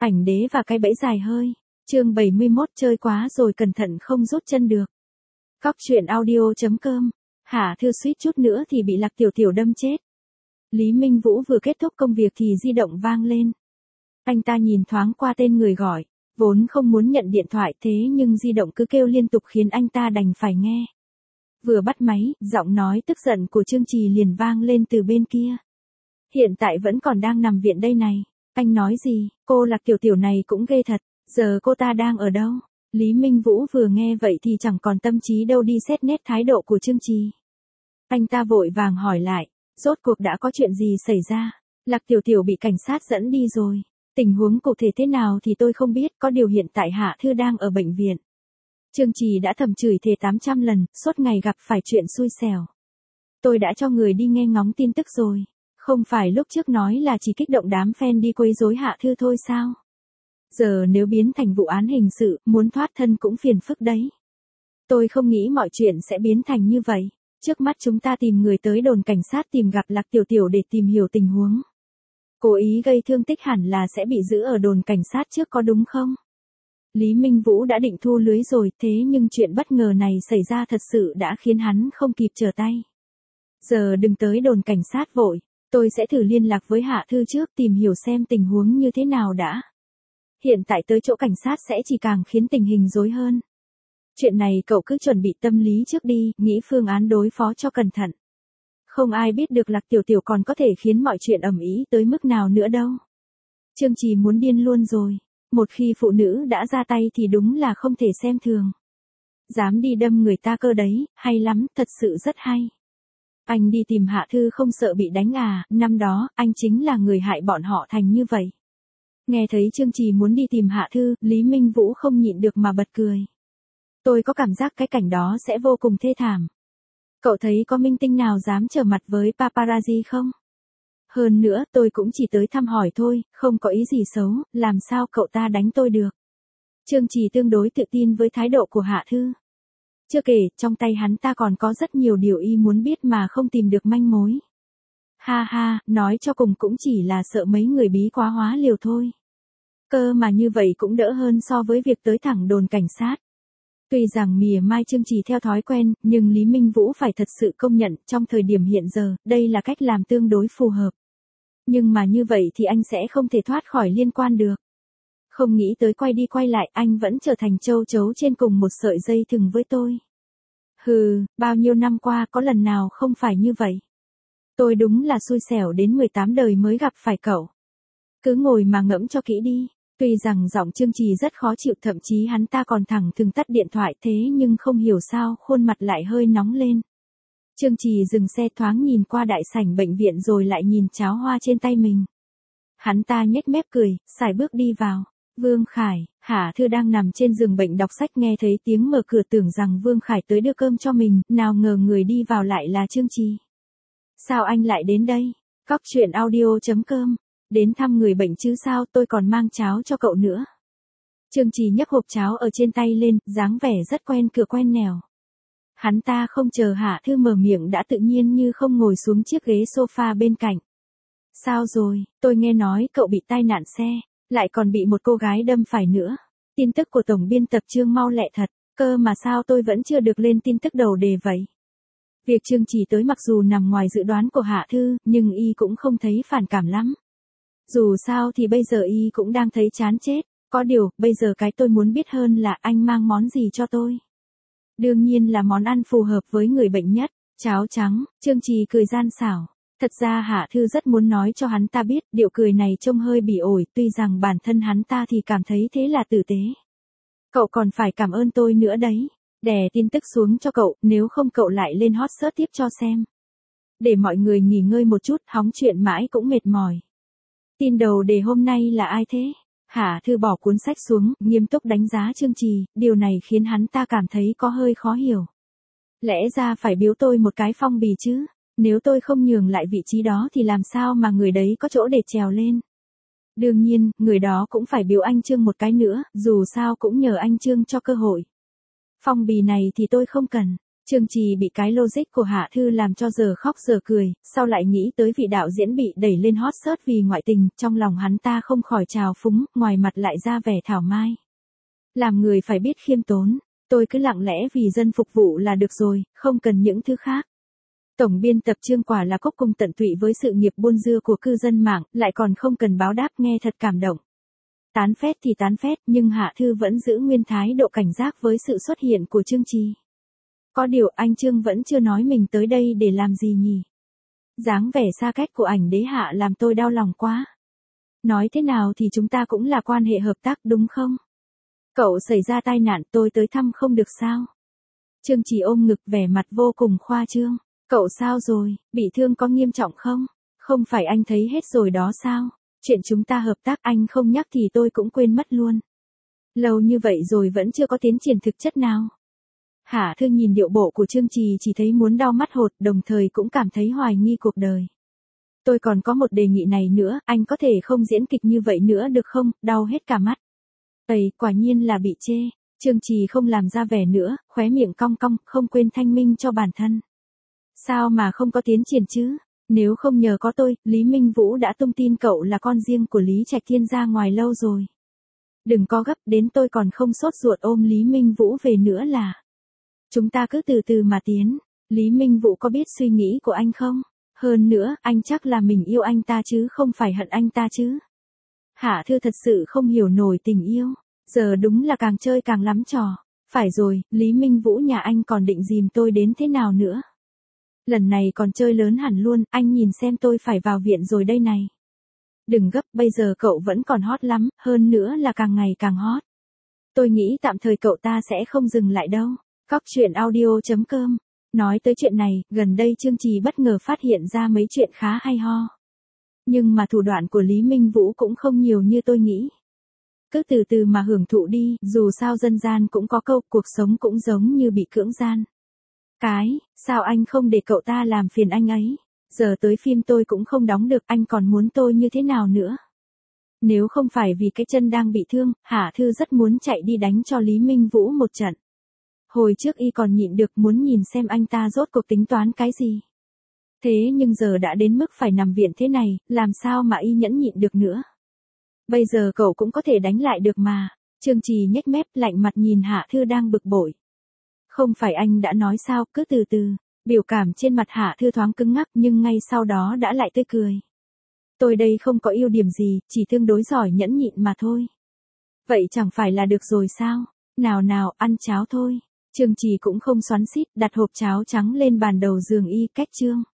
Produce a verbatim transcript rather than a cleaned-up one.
Ảnh đế và cái bẫy dài hơi. Chương bảy mươi mốt chơi quá rồi cẩn thận không rút chân được. Cóc truyện audio chấm com. Hạ Thư suýt chút nữa thì bị Lạc Tiểu Tiểu đâm chết. Lý Minh Vũ vừa kết thúc công việc thì di động vang lên. Anh ta nhìn thoáng qua tên người gọi, vốn không muốn nhận điện thoại thế nhưng di động cứ kêu liên tục khiến anh ta đành phải nghe. Vừa bắt máy, giọng nói tức giận của Trương Trì liền vang lên từ bên kia. Hiện tại vẫn còn đang nằm viện đây này. Anh nói gì, cô Lạc Tiểu Tiểu này cũng ghê thật, giờ cô ta đang ở đâu? Lý Minh Vũ vừa nghe vậy thì chẳng còn tâm trí đâu đi xét nét thái độ của Trương Trì. Anh ta vội vàng hỏi lại, rốt cuộc đã có chuyện gì xảy ra? Lạc Tiểu Tiểu bị cảnh sát dẫn đi rồi. Tình huống cụ thể thế nào thì tôi không biết, có điều hiện tại Hạ Thư đang ở bệnh viện. Trương Trì đã thầm chửi thề tám trăm lần, suốt ngày gặp phải chuyện xui xẻo. Tôi đã cho người đi nghe ngóng tin tức rồi. Không phải lúc trước nói là chỉ kích động đám fan đi quấy rối Hạ Thư thôi sao? Giờ nếu biến thành vụ án hình sự, muốn thoát thân cũng phiền phức đấy. Tôi không nghĩ mọi chuyện sẽ biến thành như vậy. Trước mắt chúng ta tìm người tới đồn cảnh sát tìm gặp Lạc Tiểu Tiểu để tìm hiểu tình huống. Cố ý gây thương tích hẳn là sẽ bị giữ ở đồn cảnh sát trước có đúng không? Lý Minh Vũ đã định thu lưới rồi, thế nhưng chuyện bất ngờ này xảy ra thật sự đã khiến hắn không kịp trở tay. Giờ đừng tới đồn cảnh sát vội, tôi sẽ thử liên lạc với Hạ Thư trước tìm hiểu xem tình huống như thế nào đã. Hiện tại tới chỗ cảnh sát sẽ chỉ càng khiến tình hình rối hơn. Chuyện này cậu cứ chuẩn bị tâm lý trước đi, nghĩ phương án đối phó cho cẩn thận. Không ai biết được Lạc Tiểu Tiểu còn có thể khiến mọi chuyện ầm ĩ tới mức nào nữa đâu. Trương Trì muốn điên luôn rồi. Một khi phụ nữ đã ra tay thì đúng là không thể xem thường. Dám đi đâm người ta cơ đấy, hay lắm, thật sự rất hay. Anh đi tìm Hạ Thư không sợ bị đánh à, năm đó, anh chính là người hại bọn họ thành như vậy. Nghe thấy Trương Trì muốn đi tìm Hạ Thư, Lý Minh Vũ không nhịn được mà bật cười. Tôi có cảm giác cái cảnh đó sẽ vô cùng thê thảm. Cậu thấy có minh tinh nào dám trở mặt với paparazzi không? Hơn nữa tôi cũng chỉ tới thăm hỏi thôi, không có ý gì xấu, làm sao cậu ta đánh tôi được. Trương Trì tương đối tự tin với thái độ của Hạ Thư. Chưa kể, trong tay hắn ta còn có rất nhiều điều y muốn biết mà không tìm được manh mối. Ha ha, nói cho cùng cũng chỉ là sợ mấy người bí quá hóa liều thôi. Cơ mà như vậy cũng đỡ hơn so với việc tới thẳng đồn cảnh sát. Tuy rằng mỉa mai Trương Trì theo thói quen, nhưng Lý Minh Vũ phải thật sự công nhận trong thời điểm hiện giờ, đây là cách làm tương đối phù hợp. Nhưng mà như vậy thì anh sẽ không thể thoát khỏi liên quan được. Không nghĩ tới quay đi quay lại anh vẫn trở thành châu chấu trên cùng một sợi dây thừng với tôi. Hừ, bao nhiêu năm qua có lần nào không phải như vậy. Tôi đúng là xui xẻo đến mười tám đời mới gặp phải cậu. Cứ ngồi mà ngẫm cho kỹ đi. Tuy rằng giọng Trương Trì rất khó chịu, thậm chí hắn ta còn thẳng thừng tắt điện thoại, thế nhưng không hiểu sao khuôn mặt lại hơi nóng lên. Trương Trì dừng xe thoáng nhìn qua đại sảnh bệnh viện rồi lại nhìn cháo hoa trên tay mình. Hắn ta nhếch mép cười, sải bước đi vào. Vương Khải, Hạ Thư đang nằm trên giường bệnh đọc sách nghe thấy tiếng mở cửa tưởng rằng Vương Khải tới đưa cơm cho mình, nào ngờ người đi vào lại là Trương Trì. Sao anh lại đến đây? Cóc truyện audio chấm com. Đến thăm người bệnh chứ sao, tôi còn mang cháo cho cậu nữa. Trương Trì nhấc hộp cháo ở trên tay lên, dáng vẻ rất quen cửa quen nẻo. Hắn ta không chờ Hạ Thư mở miệng đã tự nhiên như không ngồi xuống chiếc ghế sofa bên cạnh. Sao rồi, tôi nghe nói cậu bị tai nạn xe, lại còn bị một cô gái đâm phải nữa. Tin tức của tổng biên tập Trương mau lẹ thật, cơ mà sao tôi vẫn chưa được lên tin tức đầu đề vậy. Việc Trương Trì tới mặc dù nằm ngoài dự đoán của Hạ Thư, nhưng y cũng không thấy phản cảm lắm. Dù sao thì bây giờ y cũng đang thấy chán chết, có điều, bây giờ cái tôi muốn biết hơn là anh mang món gì cho tôi. Đương nhiên là món ăn phù hợp với người bệnh nhất, cháo trắng. Trương Trì cười gian xảo. Thật ra Hạ Thư rất muốn nói cho hắn ta biết, điệu cười này trông hơi bỉ ổi, tuy rằng bản thân hắn ta thì cảm thấy thế là tử tế. Cậu còn phải cảm ơn tôi nữa đấy, đè tin tức xuống cho cậu, nếu không cậu lại lên hot search tiếp cho xem. Để mọi người nghỉ ngơi một chút, hóng chuyện mãi cũng mệt mỏi. Tin đầu đề hôm nay là ai thế? Hạ Thư bỏ cuốn sách xuống, nghiêm túc đánh giá Trương Trì, điều này khiến hắn ta cảm thấy có hơi khó hiểu. Lẽ ra phải biếu tôi một cái phong bì chứ, nếu tôi không nhường lại vị trí đó thì làm sao mà người đấy có chỗ để trèo lên. Đương nhiên, người đó cũng phải biếu anh Trương một cái nữa, dù sao cũng nhờ anh Trương cho cơ hội. Phong bì này thì tôi không cần, Trương Trì bị cái logic của Hạ Thư làm cho giờ khóc giờ cười, sau lại nghĩ tới vị đạo diễn bị đẩy lên hot search vì ngoại tình, trong lòng hắn ta không khỏi trào phúng, ngoài mặt lại ra vẻ thảo mai. Làm người phải biết khiêm tốn, tôi cứ lặng lẽ vì dân phục vụ là được rồi, không cần những thứ khác. Tổng biên tập Trương quả là cốc cung tận tụy với sự nghiệp buôn dưa của cư dân mạng, lại còn không cần báo đáp, nghe thật cảm động. Tán phét thì tán phét, nhưng Hạ Thư vẫn giữ nguyên thái độ cảnh giác với sự xuất hiện của Trương Trì. Có điều anh Trương vẫn chưa nói mình tới đây để làm gì nhỉ? Dáng vẻ xa cách của ảnh đế Hạ làm tôi đau lòng quá. Nói thế nào thì chúng ta cũng là quan hệ hợp tác đúng không? Cậu xảy ra tai nạn tôi tới thăm không được sao? Trương Trì ôm ngực vẻ mặt vô cùng khoa trương. Cậu sao rồi, bị thương có nghiêm trọng không? Không phải anh thấy hết rồi đó sao? Chuyện chúng ta hợp tác anh không nhắc thì tôi cũng quên mất luôn. Lâu như vậy rồi vẫn chưa có tiến triển thực chất nào. Hạ Thư nhìn điệu bộ của Trương Trì chỉ thấy muốn đau mắt hột, đồng thời cũng cảm thấy hoài nghi cuộc đời. Tôi còn có một đề nghị này nữa, anh có thể không diễn kịch như vậy nữa được không, đau hết cả mắt. Ây, quả nhiên là bị chê. Trương Trì không làm ra vẻ nữa, khóe miệng cong cong, không quên thanh minh cho bản thân. Sao mà không có tiến triển chứ? Nếu không nhờ có tôi, Lý Minh Vũ đã tung tin cậu là con riêng của Lý Trạch Thiên ra ngoài lâu rồi. Đừng có gấp, đến tôi còn không sốt ruột ôm Lý Minh Vũ về nữa là. Chúng ta cứ từ từ mà tiến. Lý Minh Vũ có biết suy nghĩ của anh không? Hơn nữa, anh chắc là mình yêu anh ta chứ không phải hận anh ta chứ. Hạ Thư thật sự không hiểu nổi tình yêu. Giờ đúng là càng chơi càng lắm trò. Phải rồi, Lý Minh Vũ nhà anh còn định dìm tôi đến thế nào nữa? Lần này còn chơi lớn hẳn luôn, anh nhìn xem tôi phải vào viện rồi đây này. Đừng gấp, bây giờ cậu vẫn còn hot lắm, hơn nữa là càng ngày càng hot. Tôi nghĩ tạm thời cậu ta sẽ không dừng lại đâu. Cóc truyện audio chấm com. Nói tới chuyện này, gần đây Trương Trì bất ngờ phát hiện ra mấy chuyện khá hay ho. Nhưng mà thủ đoạn của Lý Minh Vũ cũng không nhiều như tôi nghĩ. Cứ từ từ mà hưởng thụ đi, dù sao dân gian cũng có câu, cuộc sống cũng giống như bị cưỡng gian. Cái, sao anh không để cậu ta làm phiền anh ấy? Giờ tới phim tôi cũng không đóng được, anh còn muốn tôi như thế nào nữa? Nếu không phải vì cái chân đang bị thương, Hạ Thư rất muốn chạy đi đánh cho Lý Minh Vũ một trận. Hồi trước y còn nhịn được, muốn nhìn xem anh ta rốt cuộc tính toán cái gì. Thế nhưng giờ đã đến mức phải nằm viện thế này, làm sao mà y nhẫn nhịn được nữa? Bây giờ cậu cũng có thể đánh lại được mà. Trương Trì nhếch mép lạnh mặt nhìn Hạ Thư đang bực bội. Không phải anh đã nói sao, cứ từ từ. Biểu cảm trên mặt Hạ Thư thoáng cứng ngắc nhưng ngay sau đó đã lại tươi cười. Tôi đây không có ưu điểm gì, chỉ tương đối giỏi nhẫn nhịn mà thôi. Vậy chẳng phải là được rồi sao? Nào nào, ăn cháo thôi. Trương Trì cũng không xoắn xít, đặt hộp cháo trắng lên bàn đầu giường y, cách trương.